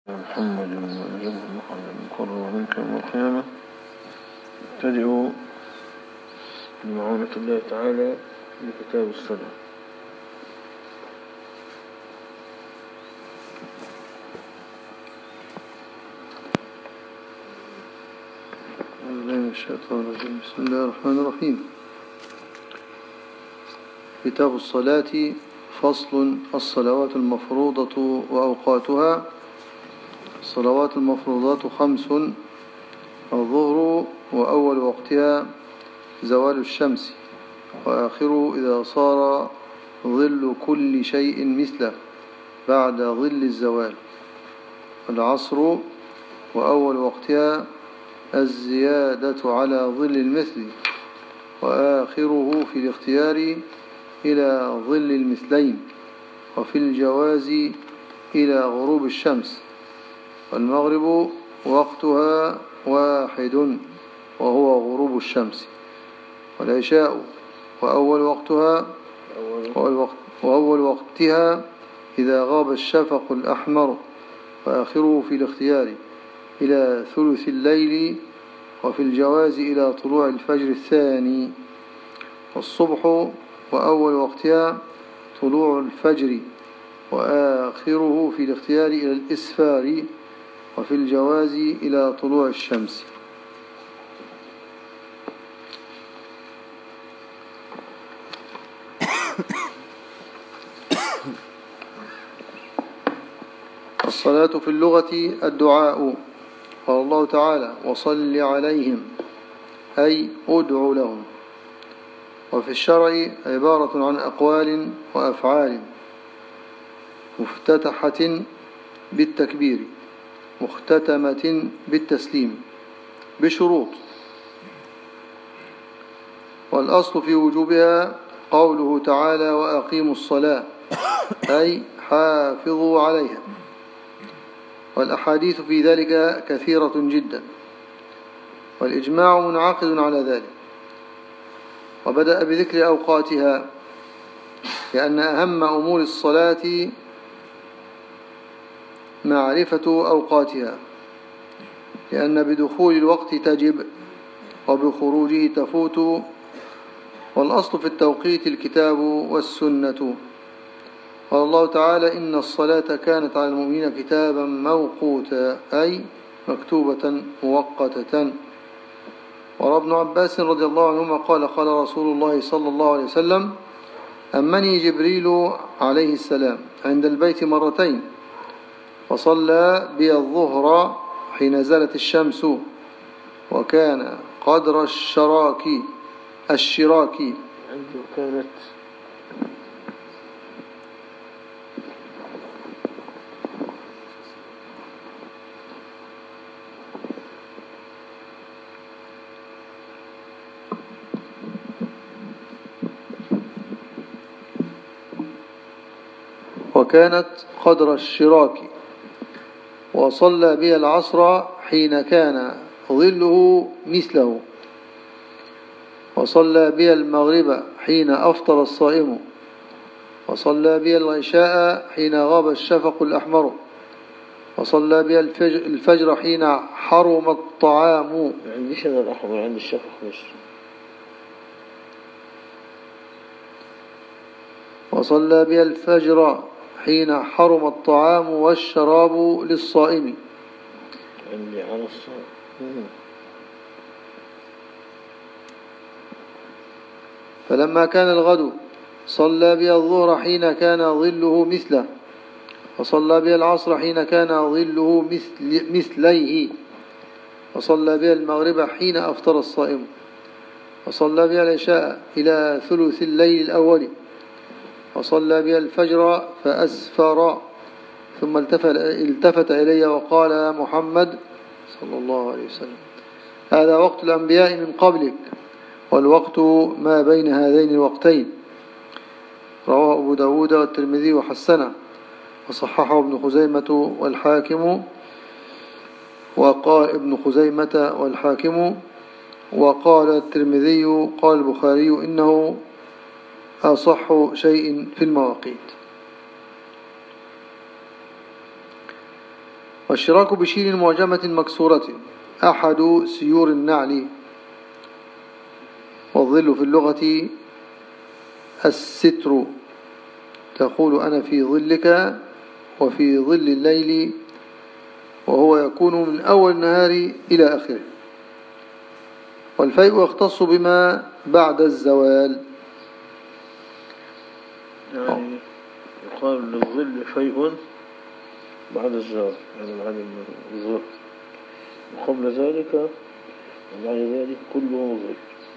محمد وجبه محمد مقرر منك يوم القيامة. نبتدئ بمعونة الله تعالى بكتاب الصلاة. بسم الله الرحمن الرحيم. كتاب الصلاة. فصل. الصلوات المفروضة وأوقاتها. الصلوات المفروضات 5: الظهر وأول وقتها زوال الشمس، وآخره إذا صار ظل كل شيء مثله بعد ظل الزوال. العصر وأول وقتها الزيادة على ظل المثل، وآخره في الاختيار إلى ظل المثلين، وفي الجواز إلى غروب الشمس. والمغرب وقتها واحد وهو غروب الشمس. والعشاء وأول وقتها إذا غاب الشفق الأحمر، وآخره في الاختيار إلى ثلث الليل، وفي الجواز إلى طلوع الفجر الثاني. والصبح وأول وقتها طلوع الفجر، وآخره في الاختيار إلى الإسفار، وفي الجواز إلى طلوع الشمس. الصلاة في اللغة الدعاء. قال الله تعالى: وصل عليهم، أي أدعو لهم. وفي الشرع عبارة عن أقوال وأفعال مفتتحة بالتكبير، مختتمة بالتسليم، بشروط. والأصل في وجوبها قوله تعالى: وأقيموا الصلاة، أي حافظوا عليها. والأحاديث في ذلك كثيرة جدا، والإجماع منعقد على ذلك. وبدأ بذكر أوقاتها، لأن أهم أمور الصلاة معرفة أوقاتها، لأن بدخول الوقت تجب وبخروجه تفوت. والأصل في التوقيت الكتاب والسنة. قال الله تعالى: إن الصلاة كانت على المؤمنين كتابا موقوتا، أي مكتوبة مؤقتة. وروى ابن عباس رضي الله عنهما قال: قال رسول الله صلى الله عليه وسلم: أمني جبريل عليه السلام عند البيت مرتين، فصلى بي الظهر حين زالت الشمس، وكان قدر الشراك عنده كانت قدر الشراك. وصلى بي العصر حين كان ظله مثله. وصلى بي المغرب حين أفطر الصائم. وصلى بي العشاء حين غاب الشفق الأحمر. وصلى بي الفجر حين حرم الطعام. عنديش أنا الأحمر، عند الشفق مش. وصلى بي الفجر حين حرم الطعام والشراب للصائم. عندي على الصائم. فلما كان الغد صلى بي الظهر حين كان ظله مثله. وصلى بي العصر حين كان ظله مثليه. وصلى بي المغرب حين أفطر الصائم. وصلى بي العشاء إلى ثلث الليل الأول. وصلى بي الفجر فأسفر، ثم التفت إلي وقال: يا محمد صلى الله عليه وسلم، هذا وقت الأنبياء من قبلك، والوقت ما بين هذين الوقتين. رواه أبو داود والترمذي وحسنه، وصححه ابن خزيمة والحاكم. وقال ابن خزيمة والحاكم، وقال الترمذي قال البخاري إنه أصح شيء في المواقيت. والشراك بشين معجمة مكسورة أحد سيور النعل. والظل في اللغة الستر، تقول أنا في ظلك وفي ظل الليل، وهو يكون من أول النهار إلى آخره. والفيء يختص بما بعد الزوال. يعني يقال للظل فيء بعد الزوال، يعني بعد الظل، وقبل ذلك وبعد ذلك كله ظل.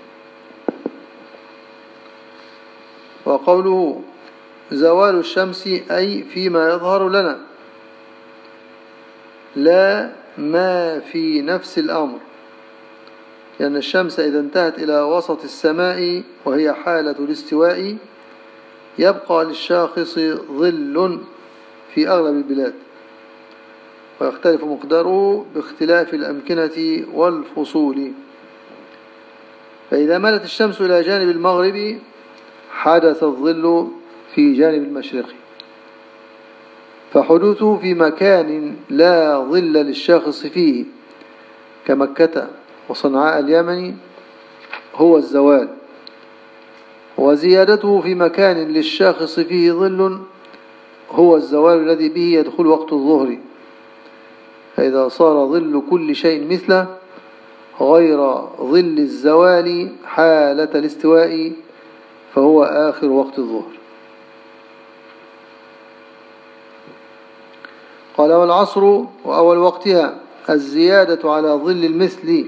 وقوله زوال الشمس أي فيما يظهر لنا، لا ما في نفس الأمر، لأن الشمس إذا انتهت إلى وسط السماء وهي حالة الاستواء يبقى للشاخص ظل في أغلب البلاد، ويختلف مقداره باختلاف الأمكنة والفصول. فإذا مالت الشمس إلى جانب المغرب حدث الظل في جانب المشرق، فحدوثه في مكان لا ظل للشاخص فيه كمكة وصنعاء اليمن هو الزوال، وزيادته في مكان للشاخص فيه ظل هو الزوال الذي به يدخل وقت الظهر. فإذا صار ظل كل شيء مثله غير ظل الزوال حالة الاستواء فهو آخر وقت الظهر. قال والعصر وأول وقتها الزيادة على ظل المثل،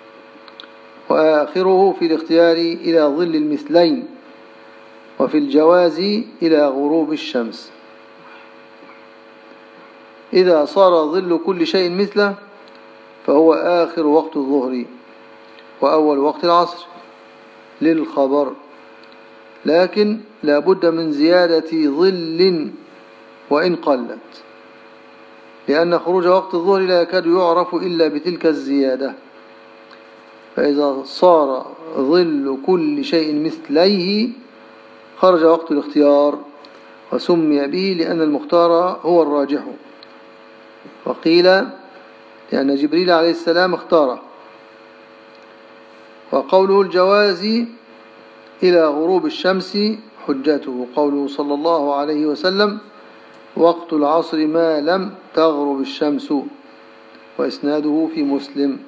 وآخره في الاختيار إلى ظل المثلين، وفي الجواز إلى غروب الشمس. إذا صار ظل كل شيء مثله فهو آخر وقت الظهر وأول وقت العصر للخبر، لكن لا بد من زيادة ظل وإن قلت، لأن خروج وقت الظهر لا يكاد يعرف إلا بتلك الزيادة. فإذا صار ظل كل شيء مثليه خرج وقت الاختيار، وسمي به لأن المختار هو الراجح. وقيل لأن جبريل عليه السلام اختاره. وقوله الجواز إلى غروب الشمس حجته قوله صلى الله عليه وسلم وقت العصر ما لم تغرب الشمس، وإسناده في مسلم.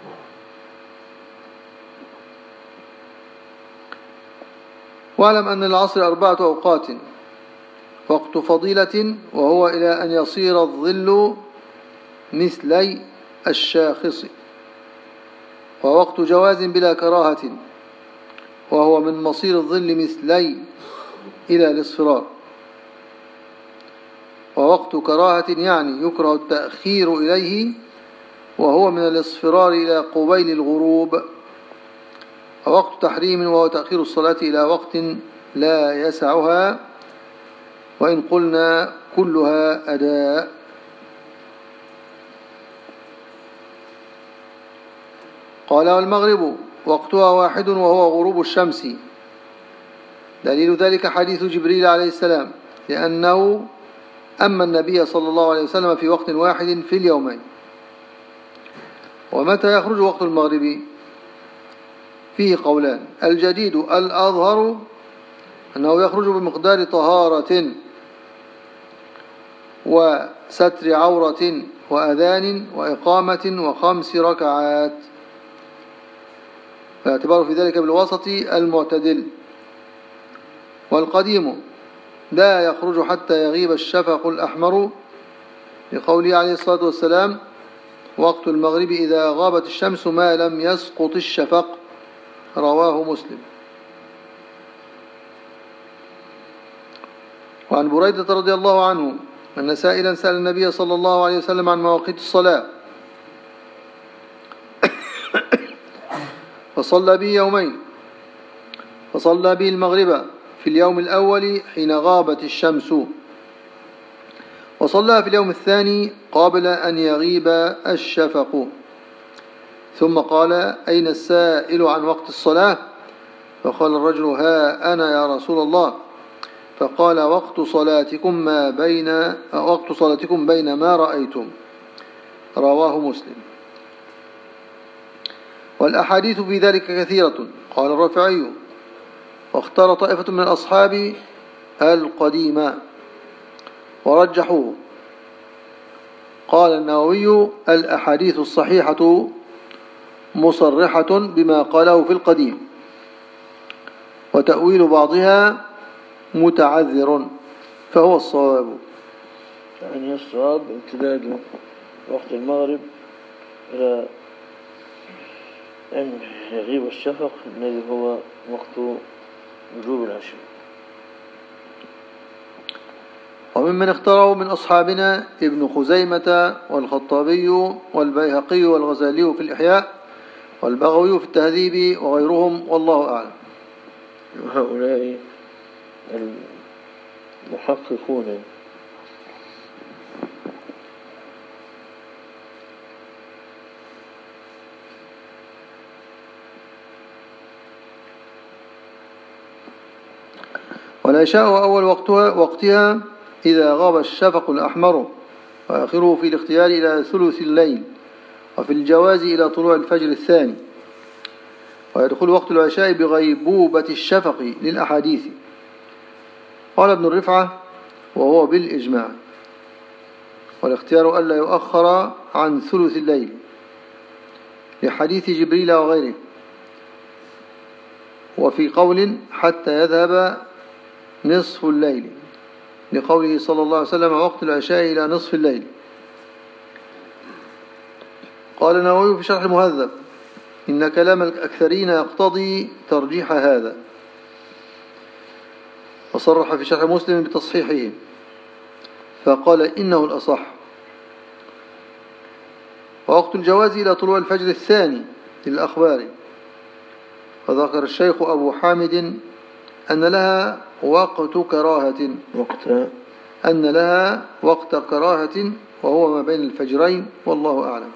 واعلم أن العصر 4 أوقات: وقت فضيلة وهو إلى أن يصير الظل مثلي الشاخص، ووقت جواز بلا كراهة وهو من مصير الظل مثلي إلى الاصفرار، ووقت كراهة يعني يكره التأخير إليه وهو من الاصفرار إلى قبيل الغروب، ووقت تحريم وهو تأخير الصلاة إلى وقت لا يسعها، وإن قلنا كلها أداء. قال والمغرب وقتها واحد وهو غروب الشمس، دليل ذلك حديث جبريل عليه السلام، لأنه أما النبي صلى الله عليه وسلم في وقت واحد في اليومين. ومتى يخرج وقت المغرب؟ فيه قولان: الجديد الأظهر أنه يخرج بمقدار طهارة وستر عورة وأذان وإقامة و5 ركعات، فاعتبار في ذلك بالوسط المعتدل. والقديم لا يخرج حتى يغيب الشفق الأحمر، لقوله عليه الصلاة والسلام وقت المغرب إذا غابت الشمس ما لم يسقط الشفق، رواه مسلم. وعن بريدة رضي الله عنه أن سائلا سأل النبي صلى الله عليه وسلم عن مواقيت الصلاة فصلى به يومين، فصلى به المغرب في اليوم الأول حين غابت الشمس، وصلى في اليوم الثاني قبل أن يغيب الشفق، ثم قال أين السائل عن وقت الصلاة؟ فقال الرجل ها أنا يا رسول الله. فقال وقت صلاتكم بين ما رأيتم، رواه مسلم. والأحاديث في ذلك كثيرة. قال الرافعي: واختار طائفة من الأصحاب القديم ورجحوه. قال النووي: الأحاديث الصحيحة مصرحة بما قاله في القديم، وتأويل بعضها متعذر، فهو الصواب. يعني الصواب امتداد وقت المغرب إلى أن يغيب الشفق الذي هو وقت وجوب العشاء. وممن اختاره من أصحابنا ابن خزيمة والخطابي والبيهقي والغزالي في الإحياء والبغوي في التهذيب وغيرهم، والله أعلم. وهؤلاء المحققون والعشاء أول وقتها إذا غاب الشفق الأحمر، وآخره في الاختيار إلى ثلث الليل، وفي الجواز إلى طلوع الفجر الثاني. ويدخل وقت العشاء بغيبوبة الشفق للأحاديث. قال ابن الرفعة: وهو بالإجماع. والاختيار ألا يؤخر عن ثلث الليل لحديث جبريل وغيره. وفي قول: حتى يذهب نصف الليل، لقوله صلى الله عليه وسلم: وقت العشاء إلى نصف الليل. قال النووي في شرح المهذب: إن كلام الأكثرين يقتضي ترجيح هذا. وصرح في شرح مسلم بتصحيحه فقال: إنه الأصح. ووقت الجواز إلى طلوع الفجر الثاني للأخبار. وذكر الشيخ أبو حامد أن لها وقت كراهة وهو ما بين الفجرين، والله أعلم.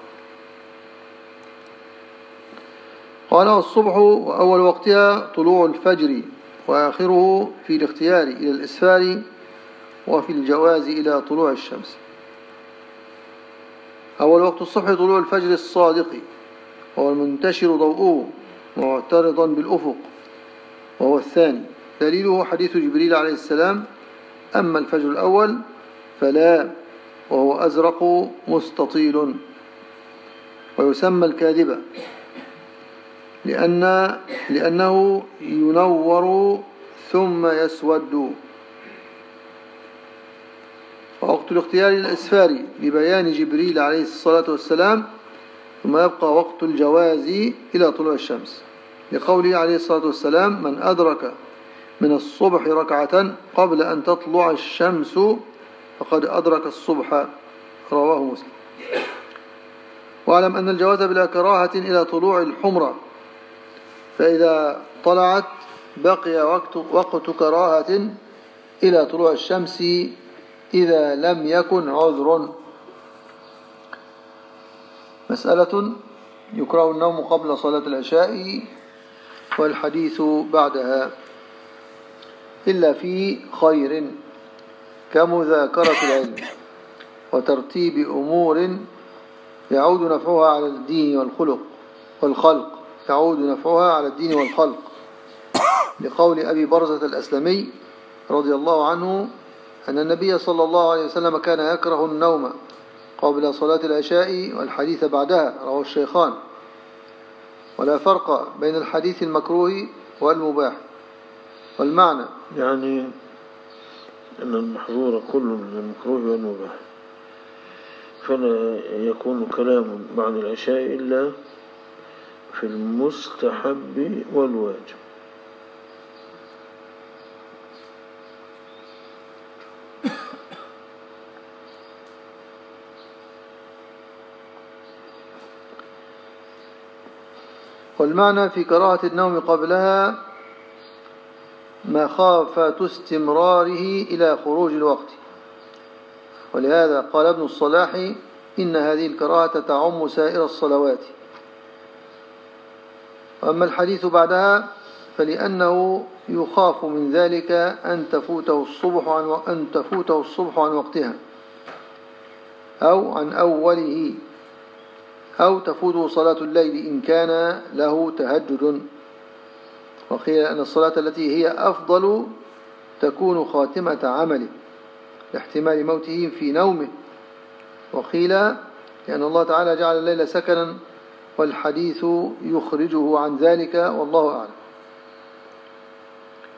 قال: الصبح وأول وقتها طلوع الفجر، وآخره في الاختيار إلى الإسفار، وفي الجواز إلى طلوع الشمس. أول وقت الصبح طلوع الفجر الصادق، وهو المنتشر ضوءه معترضا بالأفق، وهو الثاني. دليله حديث جبريل عليه السلام: أما الفجر الأول فلا، وهو أزرق مستطيل، ويسمى الكاذبة لأنه ينور ثم يسود. ووقت الاختيار للإسفار لبيان جبريل عليه الصلاة والسلام، ثم يبقى وقت الجواز إلى طلوع الشمس، لقوله عليه الصلاة والسلام: من أدرك من الصبح ركعة قبل أن تطلع الشمس فقد أدرك الصبح، رواه مسلم. واعلم أن الجواز بلا كراهة إلى طلوع الحمرة، فإذا طلعت بقي وقت كراهة إلى طلوع الشمس إذا لم يكن عذر. مسألة: يكره النوم قبل صلاة العشاء والحديث بعدها إلا في خير كمذاكرة العلم وترتيب أمور يعود نفعها على الدين والخلق يعود نفعها على الدين والخلق، لقول أبي برزة الأسلمي رضي الله عنه أن النبي صلى الله عليه وسلم كان يكره النوم قبل صلاة العشاء والحديث بعدها، رواه الشيخان. ولا فرق بين الحديث المكروه والمباح. والمعنى يعني أن المحظور كل من المكروه والمباح، فلا يكون كلام بعد العشاء إلا في المستحب والواجب. والمعنى في كراهة النوم قبلها مخافة استمراره إلى خروج الوقت. ولهذا قال ابن الصلاح: إن هذه الكراهة تعم سائر الصلوات. وأما الحديث بعدها فلأنه يخاف من ذلك أن تفوته الصبح عن وقتها أو عن أوله، أو تفوته صلاة الليل إن كان له تهجد. وقيل أن الصلاة التي هي أفضل تكون خاتمة عمله لاحتمال موته في نومه. وقيل لأن الله تعالى جعل الليل سكنا والحديث يخرجه عن ذلك، والله أعلم.